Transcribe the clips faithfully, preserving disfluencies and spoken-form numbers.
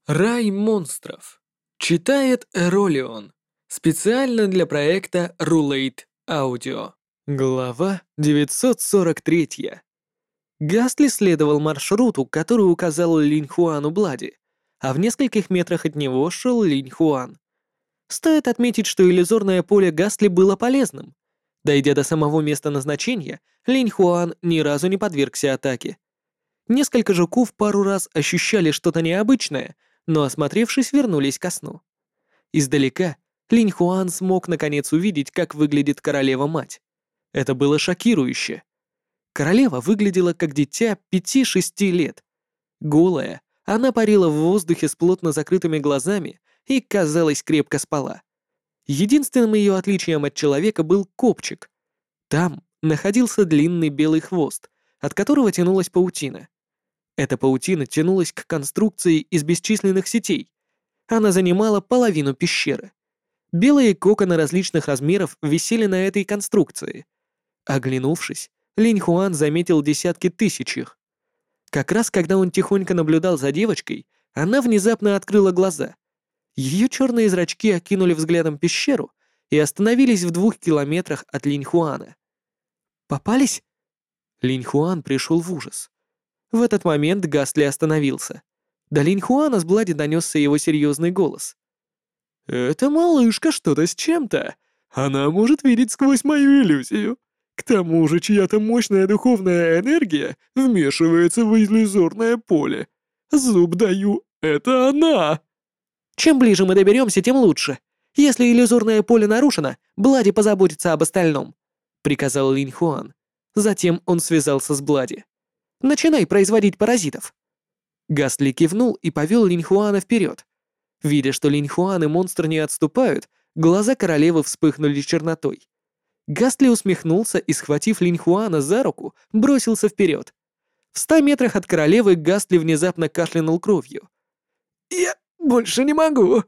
Рай монстров. Читает Эролион. Специально для проекта Rulate Audio. Глава девятьсот сорок три. Гастли следовал маршруту, который указал Линь Хуану Блади, а в нескольких метрах от него шел Линь Хуан. Стоит отметить, что иллюзорное поле Гастли было полезным. Дойдя до самого места назначения, Линь Хуан ни разу не подвергся атаке. Несколько жуков пару раз ощущали что-то необычное, но, осмотревшись, вернулись ко сну. Издалека Линь Хуан смог наконец увидеть, как выглядит королева-мать. Это было шокирующе. Королева выглядела как дитя пяти-шести лет. Голая, она парила в воздухе с плотно закрытыми глазами и, казалось, крепко спала. Единственным ее отличием от человека был копчик. Там находился длинный белый хвост, от которого тянулась паутина. Эта паутина тянулась к конструкции из бесчисленных сетей. Она занимала половину пещеры. Белые коконы различных размеров висели на этой конструкции. Оглянувшись, Линь Хуан заметил десятки тысяч их. Как раз когда он тихонько наблюдал за девочкой, она внезапно открыла глаза. Ее черные зрачки окинули взглядом пещеру и остановились в двух километрах от Линь Хуана. «Попались?» Линь Хуан пришел в ужас. В этот момент Гастли остановился. До Линь Хуана с Блади донесся его серьезный голос. «Эта малышка что-то с чем-то. Она может видеть сквозь мою иллюзию. К тому же чья-то мощная духовная энергия вмешивается в иллюзорное поле. Зуб даю, это она!» «Чем ближе мы доберемся, тем лучше. Если иллюзорное поле нарушено, Блади позаботится об остальном», — приказал Линь Хуан. Затем он связался с Блади. «Начинай производить паразитов». Гастли кивнул и повел Линь Хуана вперед. Видя, что Линь Хуан и монстр не отступают, глаза королевы вспыхнули чернотой. Гастли усмехнулся и, схватив Линь Хуана за руку, бросился вперед. В ста метрах от королевы Гастли внезапно кашлянул кровью. «Я больше не могу!»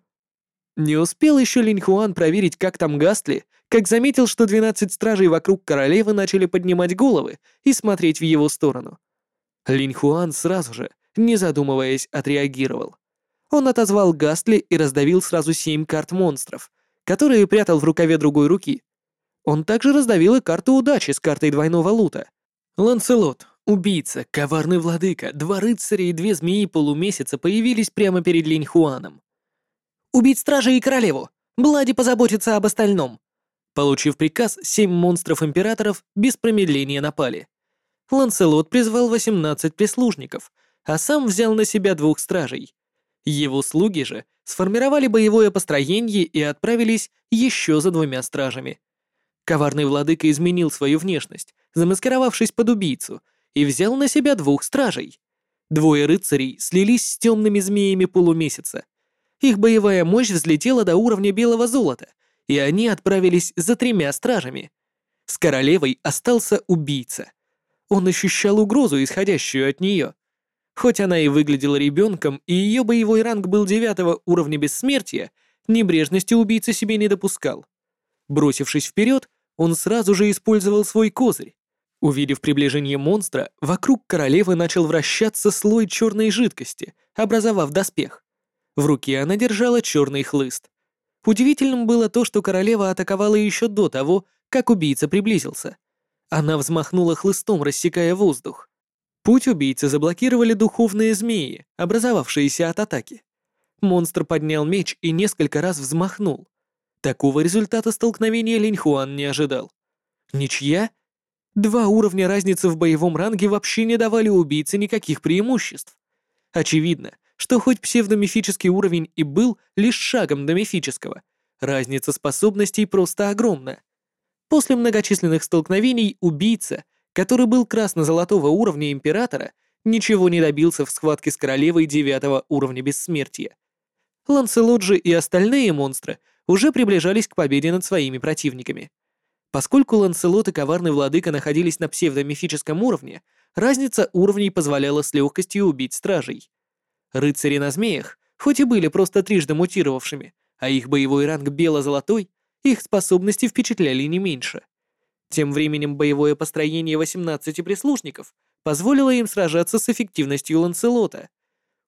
Не успел еще Линь Хуан проверить, как там Гастли, как заметил, что двенадцать стражей вокруг королевы начали поднимать головы и смотреть в его сторону. Линь Хуан сразу же, не задумываясь, отреагировал. Он отозвал Гастли и раздавил сразу семь карт монстров, которые прятал в рукаве другой руки. Он также раздавил и карту удачи с картой двойного лута. Ланселот, убийца, коварный владыка, два рыцаря и две змеи полумесяца появились прямо перед Линь Хуаном. «Убить стражей и королеву! Блади позаботится об остальном!» Получив приказ, семь монстров-императоров без промедления напали. Ланселот призвал восемнадцать прислужников, а сам взял на себя двух стражей. Его слуги же сформировали боевое построение и отправились еще за двумя стражами. Коварный владыка изменил свою внешность, замаскировавшись под убийцу, и взял на себя двух стражей. Двое рыцарей слились с темными змеями полумесяца. Их боевая мощь взлетела до уровня белого золота, и они отправились за тремя стражами. С королевой остался убийца. Он ощущал угрозу, исходящую от нее. Хоть она и выглядела ребенком, и ее боевой ранг был девятого уровня бессмертия, небрежности убийца себе не допускал. Бросившись вперед, он сразу же использовал свой козырь. Увидев приближение монстра, вокруг королевы начал вращаться слой черной жидкости, образовав доспех. В руке она держала черный хлыст. Удивительным было то, что королева атаковала еще до того, как убийца приблизился. Она взмахнула хлыстом, рассекая воздух. Путь убийцы заблокировали духовные змеи, образовавшиеся от атаки. Монстр поднял меч и несколько раз взмахнул. Такого результата столкновения Линь Хуан не ожидал. Ничья? Два уровня разницы в боевом ранге вообще не давали убийце никаких преимуществ. Очевидно, что хоть псевдомифический уровень и был лишь шагом до мифического, разница способностей просто огромна. После многочисленных столкновений убийца, который был красно-золотого уровня императора, ничего не добился в схватке с королевой девятого уровня бессмертия. Ланселот же и остальные монстры уже приближались к победе над своими противниками. Поскольку Ланселот и коварный владыка находились на псевдомифическом уровне, разница уровней позволяла с легкостью убить стражей. Рыцари на змеях, хоть и были просто трижды мутировавшими, а их боевой ранг бело-золотой, их способности впечатляли не меньше. Тем временем боевое построение восемнадцати прислужников позволило им сражаться с эффективностью Ланселота.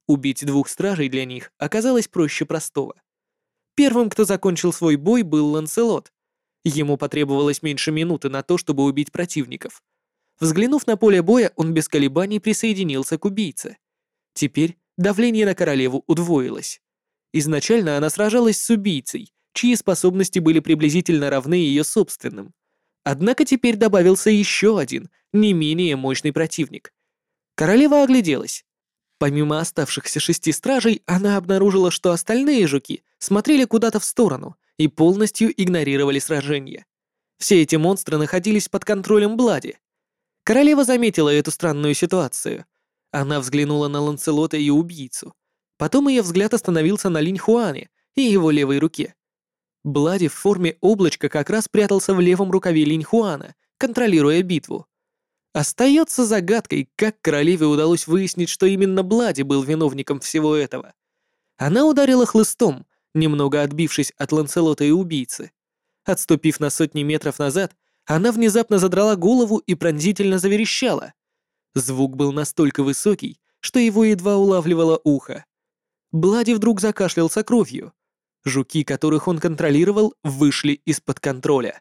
Убить двух стражей для них оказалось проще простого. Первым, кто закончил свой бой, был Ланселот. Ему потребовалось меньше минуты на то, чтобы убить противников. Взглянув на поле боя, он без колебаний присоединился к убийце. Теперь давление на королеву удвоилось. Изначально она сражалась с убийцей, чьи способности были приблизительно равны ее собственным. Однако теперь добавился еще один, не менее мощный противник. Королева огляделась. Помимо оставшихся шести стражей, она обнаружила, что остальные жуки смотрели куда-то в сторону и полностью игнорировали сражение. Все эти монстры находились под контролем Блади. Королева заметила эту странную ситуацию. Она взглянула на Ланселота и убийцу. Потом ее взгляд остановился на Линь Хуане и его левой руке. Блади в форме облачка как раз прятался в левом рукаве Линь Хуана, контролируя битву. Остается загадкой, как королеве удалось выяснить, что именно Блади был виновником всего этого. Она ударила хлыстом, немного отбившись от Ланселота и убийцы. Отступив на сотни метров назад, она внезапно задрала голову и пронзительно заверещала. Звук был настолько высокий, что его едва улавливало ухо. Блади вдруг закашлялся кровью. Жуки, которых он контролировал, вышли из-под контроля.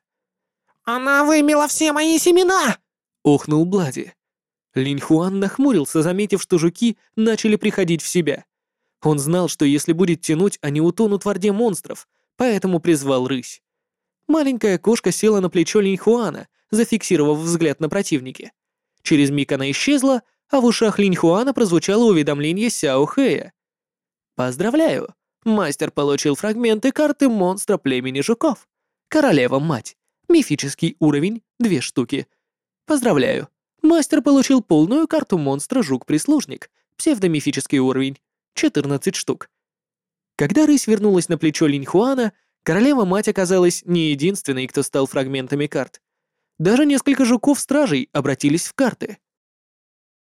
«Она вымела все мои семена!» — охнул Блади. Линь Хуан нахмурился, заметив, что жуки начали приходить в себя. Он знал, что если будет тянуть, они утонут в орде монстров, поэтому призвал рысь. Маленькая кошка села на плечо Линь Хуана, зафиксировав взгляд на противнике. Через миг она исчезла, а в ушах Линь Хуана прозвучало уведомление Сяо Хэя. «Поздравляю! Мастер получил фрагменты карты монстра племени жуков. Королева-мать. Мифический уровень — две штуки. Поздравляю! Мастер получил полную карту монстра жук-прислужник. Псевдомифический уровень — четырнадцать штук». Когда рысь вернулась на плечо Линь Хуана, королева-мать оказалась не единственной, кто стал фрагментами карт. Даже несколько жуков-стражей обратились в карты.